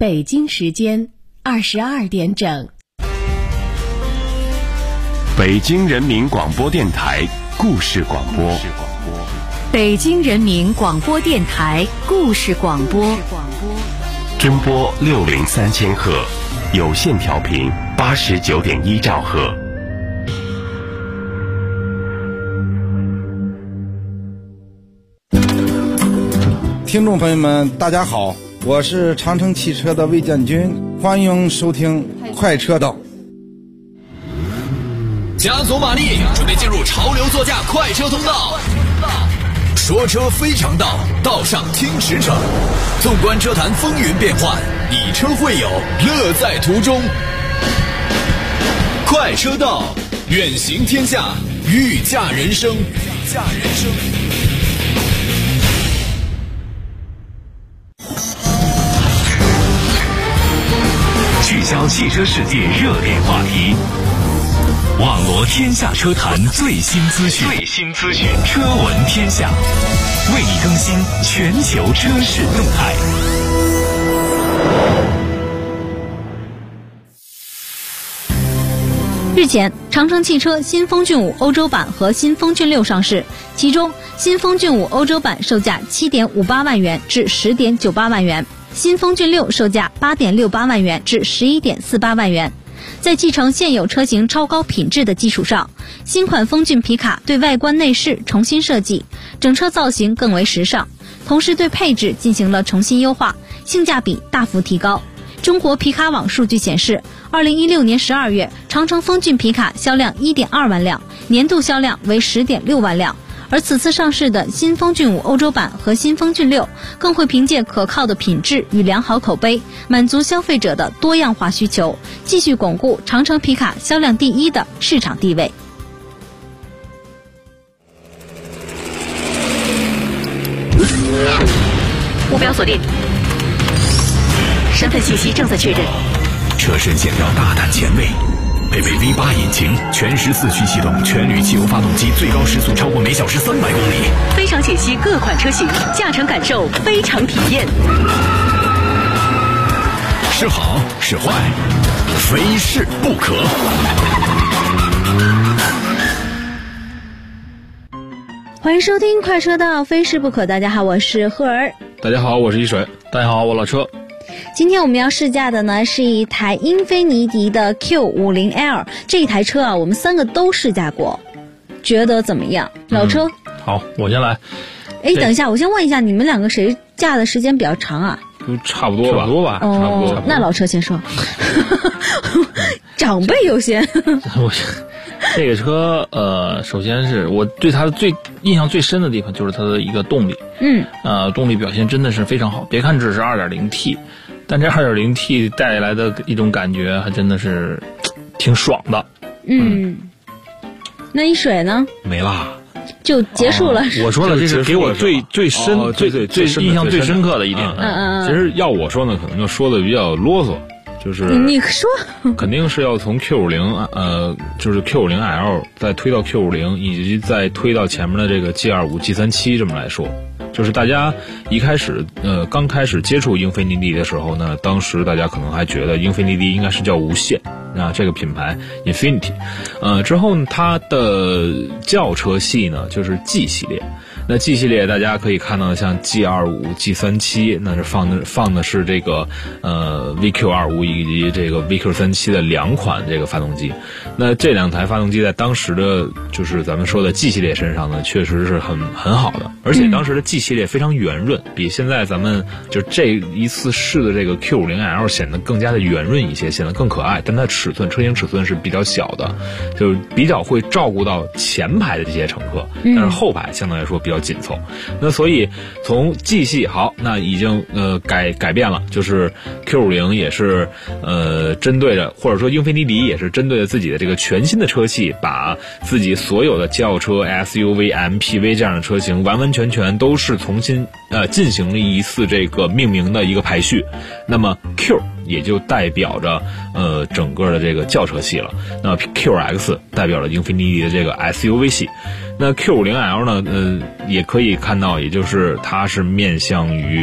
北京时间22点整。 北京人民广播电台故事广播。 北京人民广播电台故事广播。 中波603千赫，有线调频89.1兆赫。 听众朋友们，大家好，我是长城汽车的魏建军，欢迎收听快车道。 加足马力，准备进入潮流座驾快车通道。说车非常道，道上听驰骋。纵观车坛风云变幻，以车会友，乐在途中。快车道，远行天下，御驾人生。 聚焦汽车世界热点话题，网罗天下车坛最新资讯，车闻天下，为你更新全球车市动态。 日前，长城汽车新风骏5欧洲版和新风骏6上市，其中新风骏5欧洲版售价 7.58 万元至 10.98 万元，新风骏6售价 8.68 万元至 11.48 万元。在继承现有车型超高品质的基础上，新款风骏皮卡对外观内饰重新设计，整车造型更为时尚，同时对配置进行了重新优化，性价比大幅提高。中国皮卡网数据显示，2016年12月，长城风骏皮卡销量 1.2 万辆，年度销量为 10.6 万辆。而此次上市的新风骏5欧洲版和新风骏6更会凭借可靠的品质与良好口碑，满足消费者的多样化需求，继续巩固长城皮卡销量第一的市场地位。 目标锁定，身份信息正在确认。 车身线条大胆前卫，配备 V8 引擎，全时4驱系统，全铝汽油发动机，最高时速超过每小时300公里。 非常解析各款车型，驾乘感受非常体验。 是好是坏，非试不可。 欢迎收听快车道，非试不可。大家好，我是赫儿。 大家好，我是一水。大家好，我老车。 今天我们要试驾的呢是一台英菲尼迪的 Q50L， 这一台车啊，我们3个都试驾过，觉得怎么样？老车？ 好，我先来。 等一下，我先问一下，你们2个谁驾的时间比较长啊？ 都差不多吧。 哦， 差不多。 那老车先说。长辈优先。 这个车首先是我对它的印象最深的地方就是它的一个动力。动力表现真的是非常好。别看只是 2.0T， 但这 2.0T 带来的一种感觉还真的是挺爽的。 那一水呢？ 没啦， 就结束了。 我说了，这是给我最印象最深刻的一点。 其实要我说呢，可能就说的比较啰嗦。就是你说， 肯定是要从 Q50就是 Q50L 再推到 Q50， 以及再推到前面的这个 G25、G37 这么来说。就是大家刚开始接触英菲尼迪的时候呢，当时大家可能还觉得英菲尼迪应该是叫无限这个品牌 Infiniti， 之后呢，它的轿车系呢就是 G 系列。那 G 系列大家可以看到像 G25、G37， 那是放的是这个VQ25 以及这个 VQ37 的2款这个发动机。那这2台发动机在当时的就是咱们说的 G 系列身上呢，确实是很好的，而且当时的 G 系列非常圆润，比现在咱们就这一次试的这个 Q50L 显得更加的圆润一些，显得更可爱。但它车型尺寸是比较小的，就比较会照顾到前排的这些乘客，但是后排相对来说比较紧凑。那所以从 G 系好，那已经改变了，就是 Q50也是针对着，或者说英菲尼迪也是针对着自己的这个全新的车系，把自己所有的轿车、SUV、MPV 这样的车型完完全全都是重新进行了一次这个命名的一个排序。那么 Q 也就代表着整个的这个轿车系了，那 QX 代表了英菲尼迪的这个 SUV 系。那 Q50L 呢也可以看到，也就是它是面向于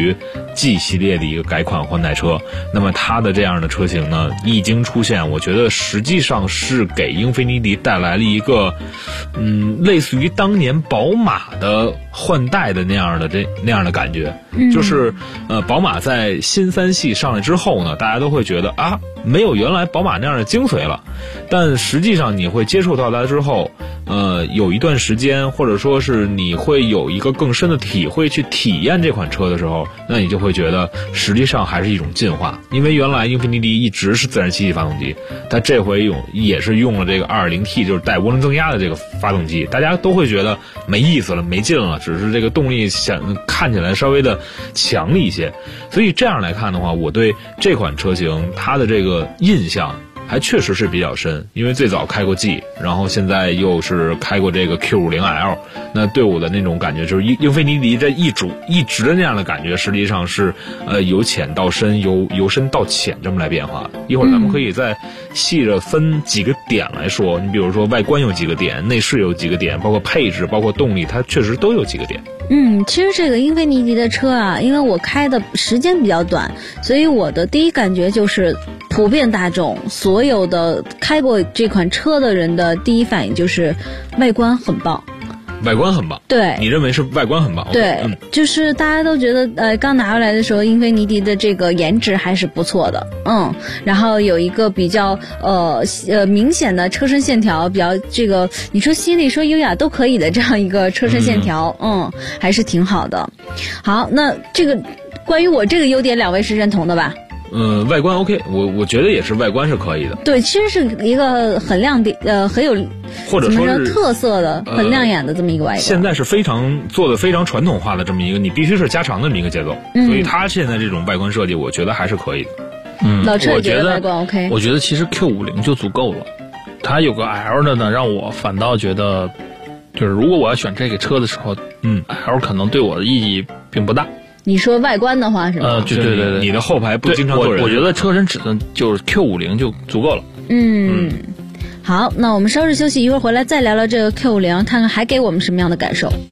G 系列的一个改款换代车。那么它的这样的车型呢，一经出现，我觉得实际上是给英菲尼迪带来了一个类似于当年宝马的换代的那样的感觉。就是宝马在新3系上来之后呢，大家都会觉得啊，没有原来宝马那样的精髓了。但实际上你会接触到它之后，有一段时间，或者说是你会有一个更深的体会去体验这款车的时候，那你就会觉得实际上还是一种进化。因为原来英菲尼迪一直是自然吸气发动机，它这回也是用了这个 2.0T 就是带涡轮增压的这个发动机，大家都会觉得没意思了，没劲了，只是这个动力看起来稍微的强力一些。所以这样来看的话，我对这款车型它的这个印象还确实是比较深，因为最早开过 G， 然后现在又是开过这个 Q50L， 那对我的那种感觉就是英菲尼迪这一直的那样的感觉，实际上是由浅到深，由深到浅这么来变化。一会儿咱们可以再细着分几个点来说，你比如说外观有几个点，内饰有几个点，包括配置，包括动力，它确实都有几个点。 其实这个英菲尼迪的车啊，因为我开的时间比较短，所以我的第一感觉就是普遍大众所有的开过这款车的人的第一反应就是外观很棒。 外观很棒， 对， 你认为是外观很棒？ 对，就是大家都觉得，刚拿回来的时候，英菲尼迪的这个颜值还是不错的，然后有一个比较明显的车身线条，比较这个你说犀利说优雅都可以的这样一个车身线条，还是挺好的。好，那这个关于我这个优点，两位是认同的吧？ 外观 OK， 我觉得也是外观是可以的。 对，其实是一个很亮点，很有或者说是特色的、很亮眼的这么一个外观。 现在是做的非常传统化的这么一个，你必须是加长的这么一个节奏，所以它现在这种外观设计，我觉得还是可以的。 老车也觉得外观 OK。 我觉得其实 Q50就足够了，它有个 L 的呢，让我反倒觉得，就是如果我要选这个车的时候，L 可能对我的意义并不大。 你说外观的话是吗？ 对，你的后排不经常坐人。 我觉得车身尺寸就是 Q50就足够了。 好，那我们稍事休息，一会儿回来再聊聊这个 Q50， 看看还给我们什么样的感受。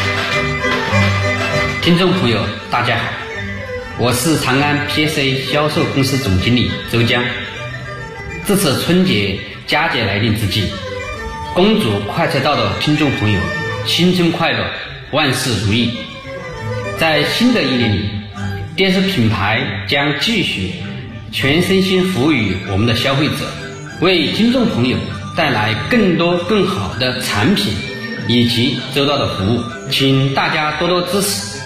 听众朋友，大家好，我是长安 PSA 销售公司总经理周江。这次春节佳节来临之际，恭祝快车道的听众朋友新春快乐，万事如意。在新的一年里，电视品牌将继续全身心服务于我们的消费者，为听众朋友带来更多更好的产品以及周到的服务，请大家多多支持。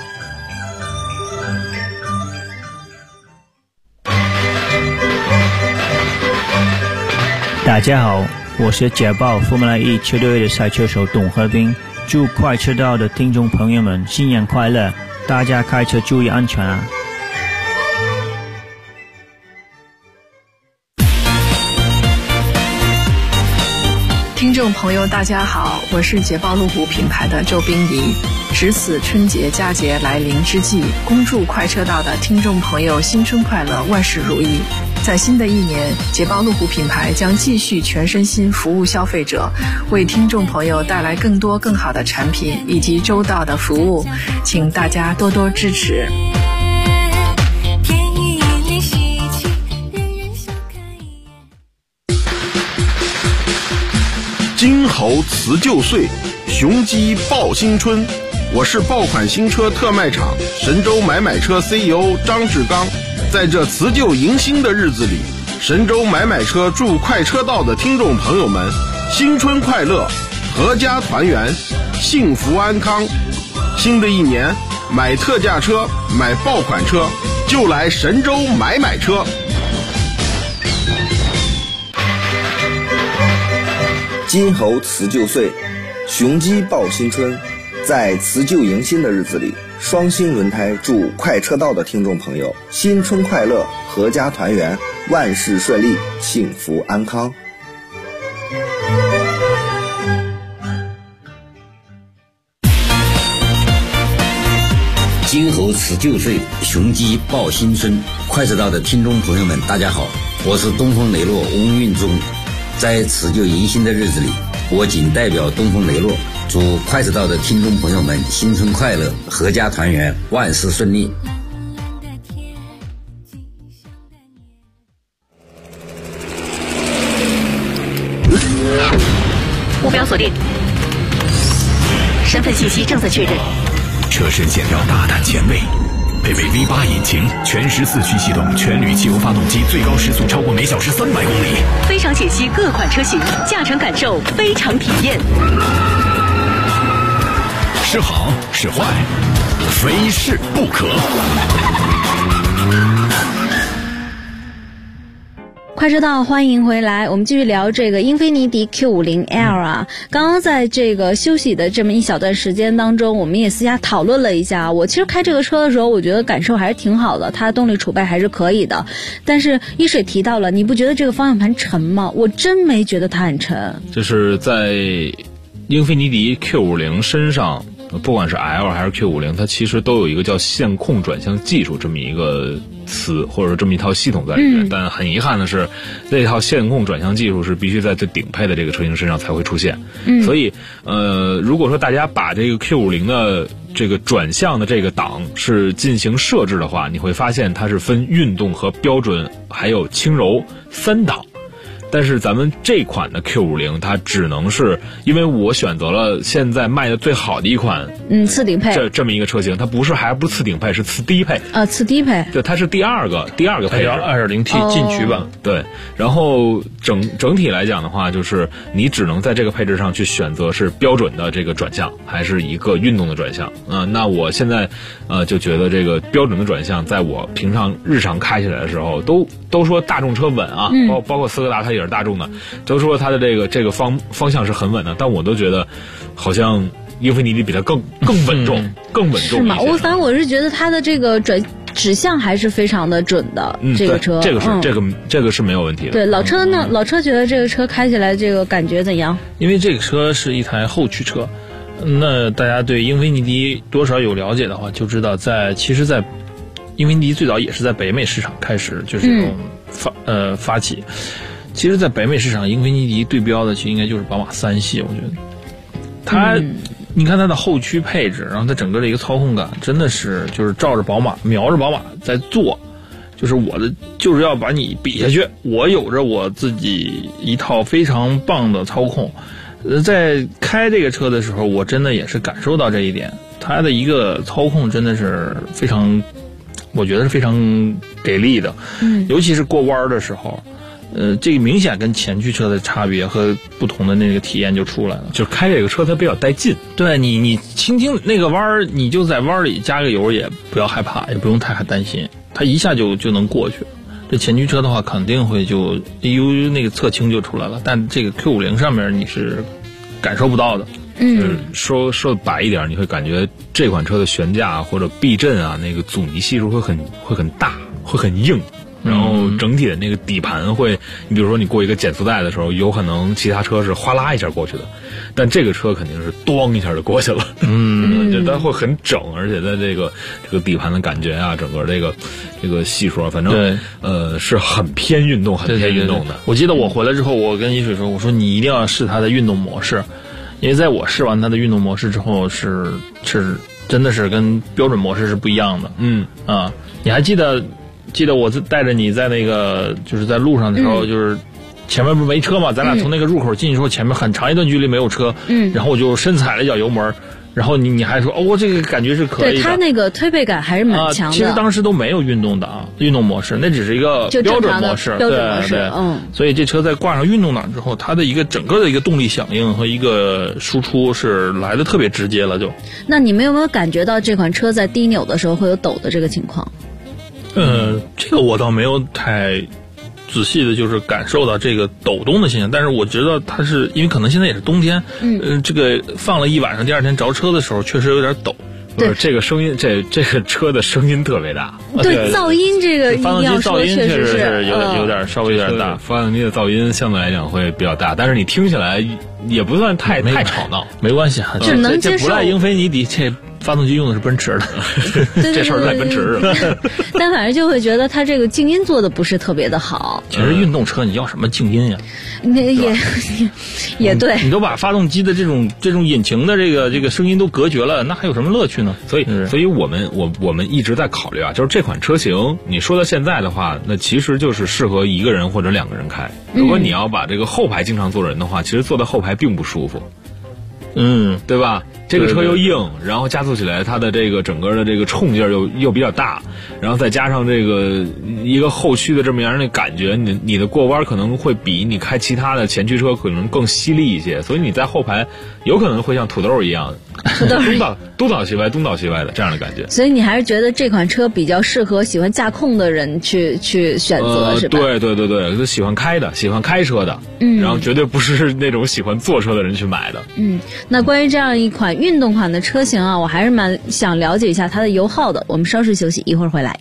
大家好，我是捷豹 Formula E 车队的赛车手董和斌，祝快车道的听众朋友们新年快乐，大家开车注意安全啊！ 听众朋友大家好，我是捷豹路虎品牌的周冰怡。值此春节佳节来临之际，恭祝快车道的听众朋友新春快乐，万事如意。在新的一年，捷豹路虎品牌将继续全身心服务消费者，为听众朋友带来更多更好的产品以及周到的服务，请大家多多支持。 金猴辞旧岁，雄鸡报新春。我是爆款新车特卖场神州买车 CEO 张志刚。在这辞旧迎新的日子里，神州买车祝快车道的听众朋友们新春快乐，阖家团圆，幸福安康。新的一年，买特价车，买爆款车，就来神州买车。 金猴辞旧岁，雄鸡报新春。在辞旧迎新的日子里，双星轮胎祝快车道的听众朋友新春快乐，阖家团圆，万事顺利，幸福安康。 金猴辞旧岁，雄鸡报新春。快车道的听众朋友们大家好，我是东风雷诺翁运忠。在辞旧迎新的日子里，我仅代表东风雷诺祝快车道的听众朋友们新春快乐，阖家团圆，万事顺利。 锁定，身份信息正在确认。 车身线条大胆前卫，配备 V8 引擎，全时四驱系统，全铝汽油发动机，最高时速超过每小时300公里。 非常解析各款车型，驾乘感受非常体验。 是好是坏，非试不可。 快车道，欢迎回来。我们继续聊这个英菲尼迪 Q50L 啊。刚刚在这个休息的这么一小段时间当中，我们也私下讨论了一下。我其实开这个车的时候，我觉得感受还是挺好的，它的动力储备还是可以的。但是一水提到了，你不觉得这个方向盘沉吗？我真没觉得它很沉。 就是在英菲尼迪 Q50 身上，不管是 L 还是 Q50， 它其实都有一个叫线控转向技术这么一个词，或者说这么一套系统在里面。但很遗憾的是，这套线控转向技术是必须在最顶配的这个车型身上才会出现。所以如果说大家把这个 Q50 的这个转向的这个档是进行设置的话，你会发现它是分运动和标准还有轻柔3档。但是咱们这款的 Q50 它只能是，因为我选择了现在卖的最好的一款次顶配这么一个车型，它还不是次顶配，是次低配次低配， 对，它是第二个配置 2.0T 进取版。 对，然后整体来讲的话，就是你只能在这个配置上去选择是标准的这个转向还是一个运动的转向。那我现在就觉得这个标准的转向在我平常日常开起来的时候都说大众车稳啊，包括斯柯达它也是大众的，都说它的这个方向是很稳的，但我都觉得好像英菲尼迪比它更稳重，更稳重一些。是吗？ 反正我是觉得它的这个指向还是非常的准的。这个车， 这个是没有问题的。 对，老车呢？老车觉得这个车开起来这个感觉怎样？ 因为这个车是一台后驱车，那大家对英菲尼迪多少有了解的话，就知道其实在英菲尼迪最早也是在北美市场开始就是这种发起。其实在北美市场，英菲尼迪对标的其实应该就是宝马3系。我觉得它你看它的后驱配置，然后它整个的一个操控感真的是就是照着宝马瞄着宝马在做，就是我的就是要把你比下去，我有着我自己一套非常棒的操控。在开这个车的时候，我真的也是感受到这一点，它的一个操控真的是非常，我觉得是非常给力的。尤其是过弯的时候，这个明显跟前驱车的差别和不同的那个体验就出来了。 就开这个车它比较带劲， 对你轻轻那个弯，你就在弯里加个油也不要害怕，也不用太担心，它一下就能过去。这前驱车的话肯定会就那个侧倾就出来了，但这个 Q50 上面你是感受不到的。 说白一点，你会感觉这款车的悬架或者避震啊，那个阻尼系数会很大，会很硬。然后整体的那个底盘会，你比如说你过一个减速带的时候，有可能其他车是哗啦一下过去的，但这个车肯定是咣一下就过去了。就它会很整，而且在这个底盘的感觉啊，整个这个系数，反正是很偏运动，很偏运动的。 我记得我回来之后，我跟一水说，我说你一定要试它的运动模式，因为在我试完它的运动模式之后，是真的是跟标准模式是不一样的。你还记得我带着你在那个就是在路上的时候，就是前面不是没车嘛，咱俩从那个入口进去之后，前面很长一段距离没有车，然后我就深踩了一脚油门，然后你还说这个感觉是可以的。 对，它那个推背感还是蛮强的。 其实当时都没有运动的运动模式，那只是一个标准模式。 标准模式， 所以这车在挂上运动档之后，它的一个整个的一个动力响应和一个输出是来的特别直接了就。 那你们有没有感觉到这款车在低扭的时候会有抖的这个情况？ 这个我倒没有太仔细的，就是感受到这个抖动的现象，但是我觉得它是因为可能现在也是冬天，这个放了一晚上，第二天着车的时候确实有点抖。 不是这个声音，这个车的声音特别大。 对，噪音这个发动机噪音确实是有点稍微有点大， 发动机的噪音相对来讲会比较大，但是你听起来也不算太吵闹， 没关系， 就能接受。 这不赖英菲尼迪，这发动机用的是奔驰的，这事儿赖奔驰的。 但反正就会觉得它这个静音做的不是特别的好。 其实运动车你要什么静音呀？ 也对， 你都把发动机的这种引擎的这个声音都隔绝了，那还有什么乐趣呢？ 所以我们一直在考虑啊，就是这款车型，你说到现在的话，那其实就是适合一个人或者两个人开。如果你要把这个后排经常坐人的话，其实坐在后排并不舒服。 对吧？这个车又硬，然后加速起来它的这个整个的这个冲劲儿又比较大，然后再加上这个一个后驱的这么样的感觉，你的过弯可能会比你开其他的前驱车可能更犀利一些，所以你在后排有可能会像土豆一样东倒西歪的这样的感觉。 所以你还是觉得这款车比较适合喜欢驾控的人去选择，是吧？ 对，喜欢开车的，然后绝对不是那种喜欢坐车的人去买的。 那关于这样一款运动款的车型啊，我还是蛮想了解一下它的油耗的。我们稍事休息，一会儿回来。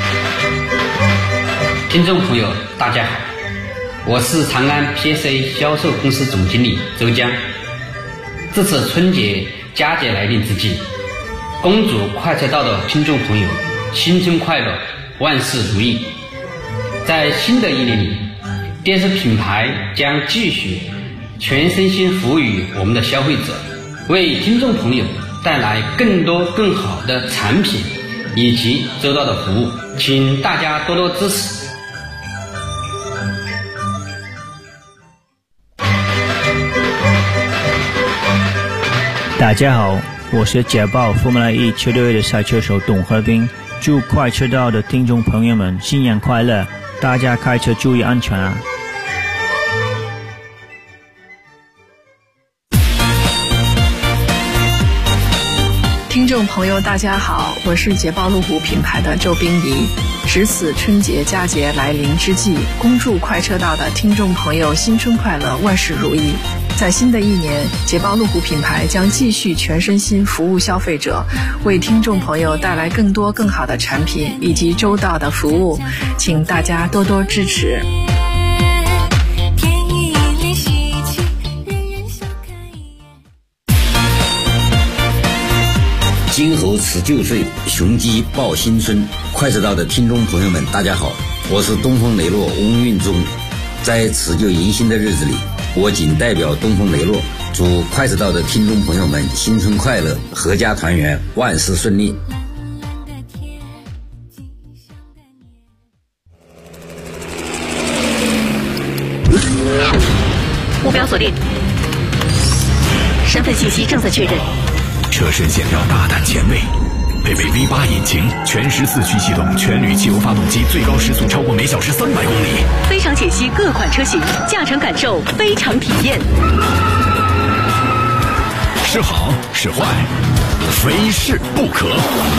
听众朋友大家好，我是长安 PSA 销售公司总经理周江。这次春节佳节来临之际，恭祝快车道的听众朋友新春快乐，万事如意。在新的一年里，电视品牌将继续全身心服务于我们的消费者，为听众朋友带来更多更好的产品以及周到的服务，请大家多多支持。 大家好，我是捷豹 Formula E 车队的赛车手董和斌，祝快车道的听众朋友们新年快乐，大家开车注意安全啊！ 听众朋友大家好，我是捷豹路虎品牌的周冰怡。值此春节佳节来临之际，恭祝快车道的听众朋友新春快乐，万事如意。在新的一年，捷豹路虎品牌将继续全身心服务消费者，为听众朋友带来更多更好的产品以及周到的服务，请大家多多支持。 金猴辞旧岁，雄鸡报新春。快车道的听众朋友们大家好，我是东风雷诺翁运忠。在辞旧迎新的日子里，我仅代表东风雷诺祝快车道的听众朋友们新春快乐，阖家团圆，万事顺利。 目标锁定，身份信息正在确认。 车身线条大胆前卫，配备 V8 引擎，全14驱系统，全铝汽油发动机，最高时速超过每小时300公里。 非常解析各款车型，驾乘感受非常体验。 是好是坏，非试不可。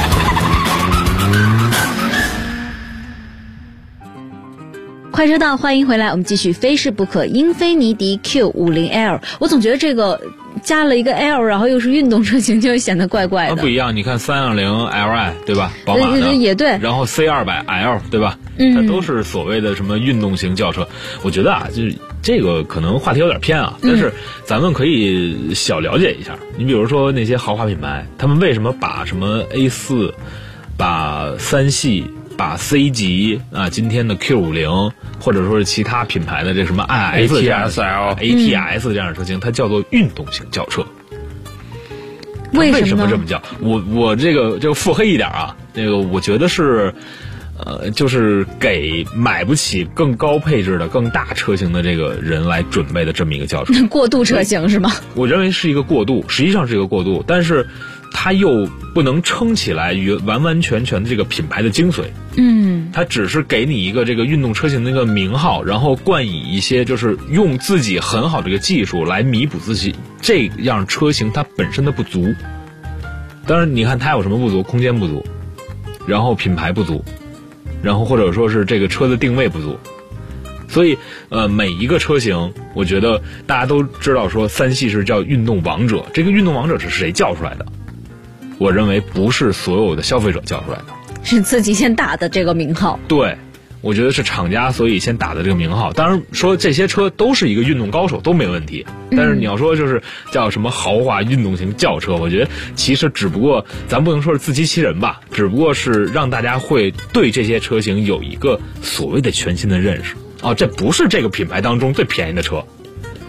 快车道，欢迎回来，我们继续非试不可。英菲尼迪 Q50L， 我总觉得这个加了一个 L， 然后又是运动车型，就会显得怪怪的。 不一样，你看320 Li 对吧？宝马的也对。 然后 C200L 对吧？它都是所谓的什么运动型轿车。我觉得啊，就是这个可能话题有点偏啊，但是咱们可以小了解一下。你比如说那些豪华品牌，他们为什么把什么 A4、把3系、把 C 级啊，今天的 Q50，或者说是其他品牌的这什么 ATS 这样的车型，它叫做运动型轿车。为什么这么叫？我这个腹黑一点啊，这个我觉得是，就是给买不起更高配置的、更大车型的这个人来准备的这么一个轿车。 过渡车型是吗？ 我认为是一个过渡，实际上是一个过渡，但是它又不能撑起来完完全全的这个品牌的精髓。它只是给你一个这个运动车型的一个名号，然后冠以一些就是用自己很好的一个技术来弥补自己这样车型它本身的不足。当然你看它有什么不足？空间不足，然后品牌不足，然后或者说是这个车的定位不足。所以每一个车型我觉得大家都知道说3系是叫运动王者，这个运动王者是谁叫出来的？我认为不是所有的消费者叫出来的， 是自己先打的这个名号。 对，我觉得是厂家所以先打的这个名号。当然说这些车都是一个运动高手都没问题，但是你要说就是叫什么豪华运动型轿车，我觉得其实只不过咱不能说是自欺欺人吧，只不过是让大家会对这些车型有一个所谓的全新的认识。这不是这个品牌当中最便宜的车，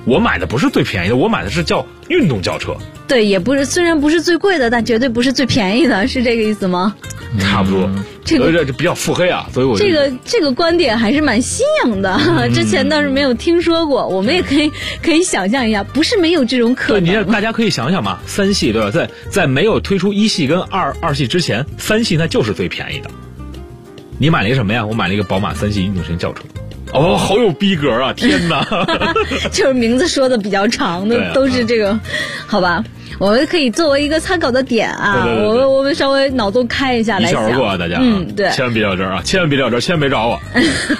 我买的不是最便宜的，我买的是叫运动轿车。 对，也不是，虽然不是最贵的，但绝对不是最便宜的，是这个意思吗？ 差不多，这比较腹黑啊，所以我这个观点还是蛮新颖的，之前倒是没有听说过。我们也可以想象一下，不是没有这种可能。 大家可以想想嘛，3系对吧？在没有推出1系跟2系之前，3系那就是最便宜的。你买了一个什么呀？我买了一个宝马3系运动型轿车。哦，好有逼格啊！天哪， 就是名字说的比较长的，都是这个，好吧？我们可以作为一个参考的点啊， 对我们稍微脑洞开一下来想。 一笑而过啊，大家， 对， 千万别较真啊，千万别较真，千万别找我。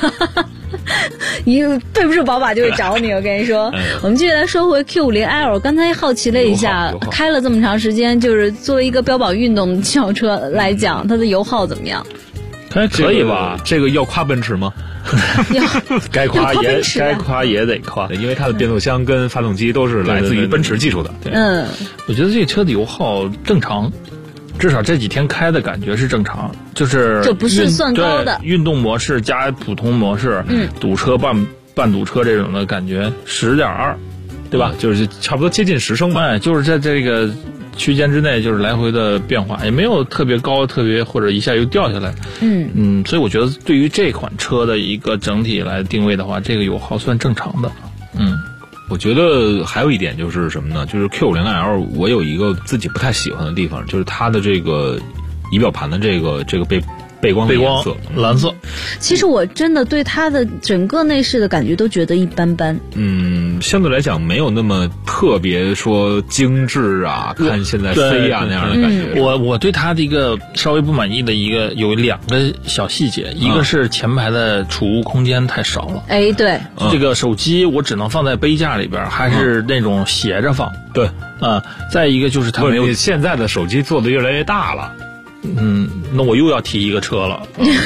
你背不住宝马就会找你，我跟你说。我们继续来说回 Q50L， 刚才好奇了一下，开了这么长时间，就是作为一个标榜运动轿车来讲，它的油耗怎么样？ 还可以吧？ 这个要夸奔驰吗？ 该夸也得夸， 因为它的变速箱跟发动机都是来自于奔驰技术的。 我觉得这车的油耗正常，至少这几天开的感觉是正常，就是这不是算高的。 运动模式加普通模式，堵车半堵车这种的感觉10.2，对吧？ 就是差不多接近10升吧。 就是在这个区间之内，就是来回的变化，也没有特别高，特别或者一下又掉下来。所以我觉得对于这款车的一个整体来定位的话，这个油耗算正常的。 我觉得还有一点就是什么呢？就是 Q50L 我有一个自己不太喜欢的地方，就是它的这个仪表盘的这个背光的颜色蓝色。 其实我真的对它的整个内饰的感觉都觉得一般般。 相对来讲没有那么特别说精致啊，看现在 C 啊那样的感觉。 我对它的一个稍微不满意的有2个小细节，一个是前排的储物空间太少了。 对， 这个手机我只能放在杯架里边，还是那种斜着放。 对， 再一个就是它没有现在的手机做的越来越大了。 那我又要提一个车了。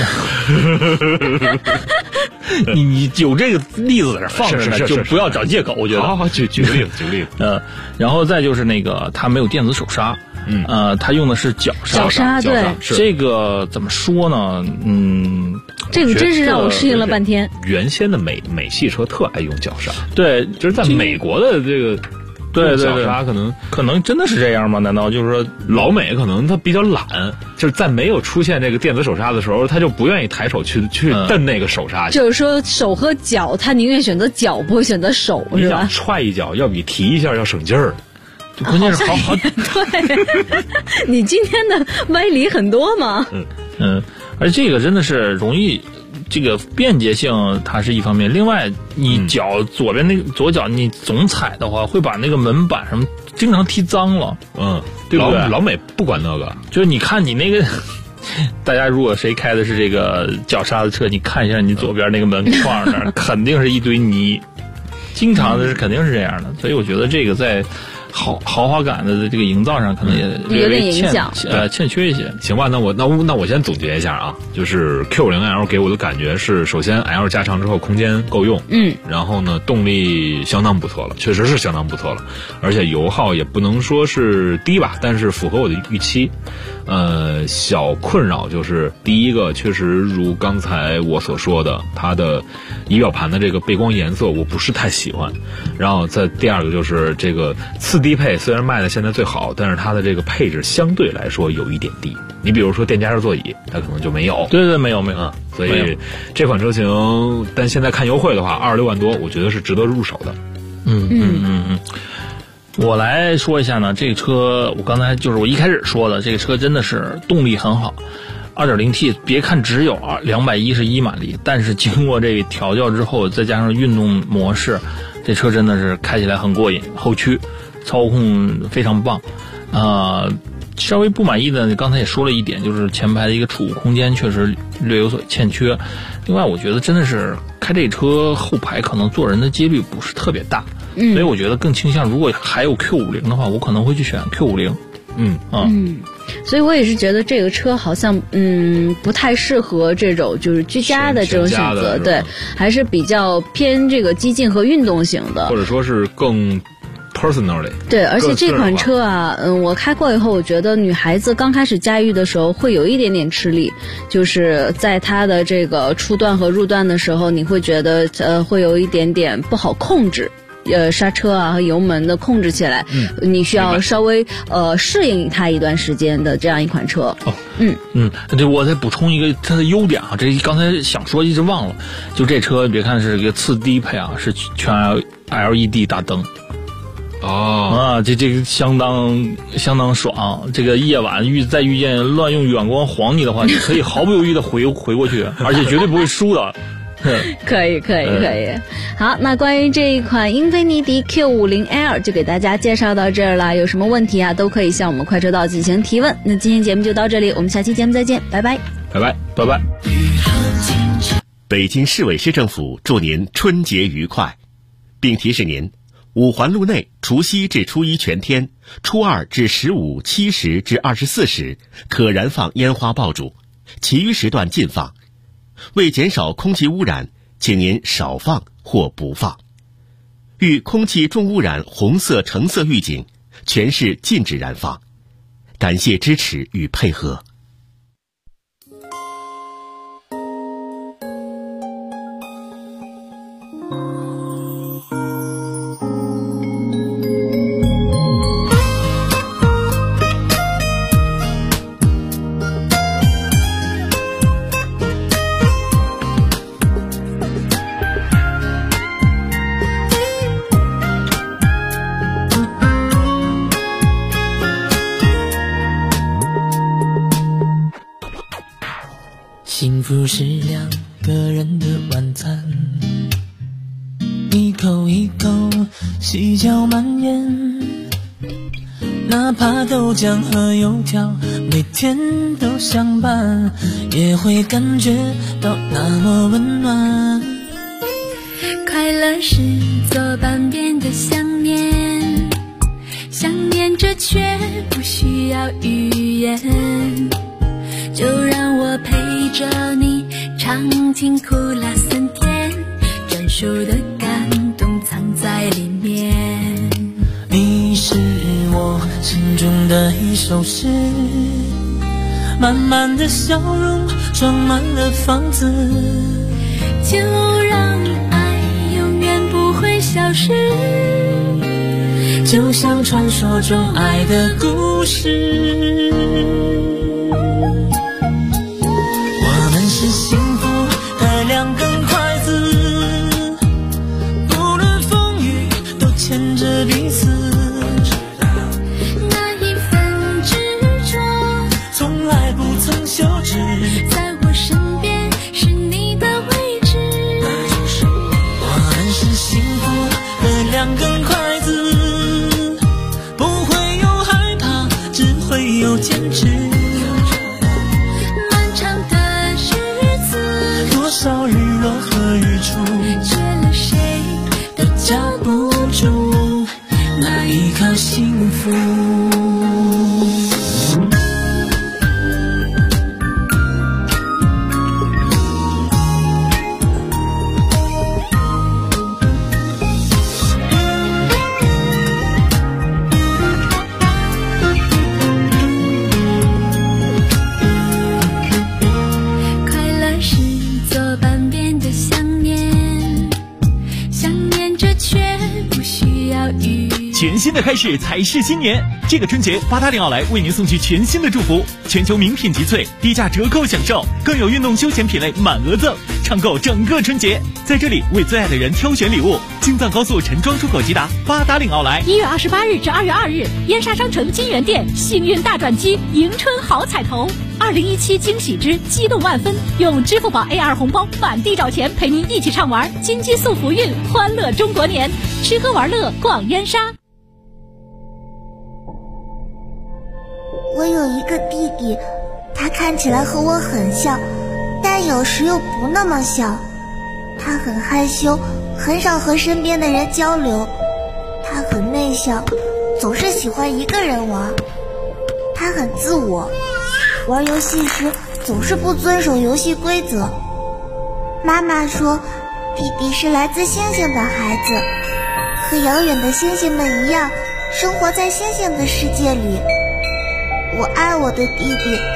你有这个例子在这放着呢，就不要找借口。我觉得好，举个例子， 然后再就是那个它没有电子手刹，它用的是脚刹。 对， 这个怎么说呢？ 这个真是让我适应了半天。 原先的美系车特爱用脚刹， 对， 就是在美国的这个。 对， 脚刹可能真的是这样吗？难道就是说老美可能他比较懒，就是在没有出现这个电子手刹的时候，他就不愿意抬手去蹬那个手刹。 就是说手和脚，他宁愿选择脚，不会选择手，是吧？ 你想踹一脚，要比提一下要省劲儿。 关键是好。 对，你今天的歪理很多吗？ 而这个真的是容易。这个便捷性它是一方面，另外你脚左边那个左脚你总踩的话，会把那个门板什么经常踢脏了， 对不对？老美不管那个， 就是你看你那个，大家如果谁开的是这个脚刹的车，你看一下你左边那个门框那儿，肯定是一堆泥，经常的是肯定是这样的，所以我觉得这个在豪华感的这个营造上可能也有点影响， 欠缺一些。 行吧，那我先总结一下啊，就是 Q50L 给我的感觉是，首先 L 加长之后空间够用，然后呢动力相当不错了，确实是相当不错了，而且油耗也不能说是低吧，但是符合我的预期。小困扰就是第一个，确实如刚才我所说的，它的仪表盘的这个背光颜色我不是太喜欢，然后再第二个就是这个次低配虽然卖的现在最好，但是它的这个配置相对来说有一点低。你比如说电加热座椅，它可能就没有。 对，没有。 所以这款车型，但现在看优惠的话，26万多，我觉得是值得入手的。 我来说一下呢，这个车我刚才就是我一开始说的，这个车真的是动力很好。2.0T 别看只有211马力，但是经过这个调教之后，再加上运动模式，这车真的是开起来很过瘾，后驱操控非常棒。稍微不满意的刚才也说了一点，就是前排的一个储物空间确实略有所欠缺。另外我觉得真的是开这车后排可能坐人的几率不是特别大，所以我觉得更倾向如果还有 Q50 的话，我可能会去选 Q50。 所以我也是觉得这个车好像不太适合这种就是居家的这种选择，对，还是比较偏这个激进和运动型的， 或者说是更personally。 对，而且这款车啊，我开过以后，我觉得女孩子刚开始驾驭的时候会有一点点吃力，就是在它的这个出段和入段的时候，你会觉得会有一点点不好控制。 刹车啊和油门的控制起来，你需要稍微适应它一段时间的这样一款车。 这我再补充一个它的优点啊，这刚才想说一直忘了，就这车别看是个次低配啊，是全 LED 大灯。这个相当爽。这个夜晚再遇见乱用远光晃你的话，你可以毫不犹豫的回过去，而且绝对不会输的。 可以。好，那关于这一款英菲尼迪 Q50L 就给大家介绍到这儿了。有什么问题啊，都可以向我们快车道进行提问。那今天节目就到这里，我们下期节目再见，拜拜。 北京市委市政府祝您春节愉快，并提示您，五环路内除夕至初一全天，初二至15、7时至24时可燃放烟花爆竹，其余时段禁放。为减少空气污染，请您少放或不放。遇空气重污染红色、橙色预警，全市禁止燃放。感谢支持与配合。 幸福是两个人的晚餐，一口一口细嚼慢咽，哪怕豆浆和油条每天都相伴，也会感觉到那么温暖。 快乐是左半边的想念，想念着却不需要语言，就让我陪着你尝尽苦辣酸甜，专属的感动藏在里面。 你是我心中的一首诗，满满的笑容装满了房子， 就让爱永远不会消失， 就像传说中爱的故事。是幸福的两根筷子，不论风雨都牵着彼此， 那一份执着从来不曾休止， 在我身边是你的位置。 我们是幸福的两根筷子，不会有害怕，只会有坚持。多少日落和日出， 缺了谁都夹不住那一刻幸福。 全新的开始才是新年。这个春节，880奥莱为您送去全新的祝福，全球名品集萃，低价折扣享受，更有运动休闲品类满额赠，畅购整个春节。在这里为最爱的人挑选礼物，京藏高速陈庄出口即达880奥莱。 1月28日至2月2日，燕莎商城金源店幸运大转机，迎春好彩头。2017惊喜之激动万分，用支付宝 A2 红包满地找钱，陪您一起畅玩金鸡速福运，欢乐中国年，吃喝玩乐逛燕莎。 我有一个弟弟，他看起来和我很像，但有时又不那么像。他很害羞，很少和身边的人交流。他很内向，总是喜欢一个人玩。他很自我，玩游戏时总是不遵守游戏规则。妈妈说，弟弟是来自星星的孩子，和遥远的星星们一样，生活在星星的世界里。我爱我的弟弟，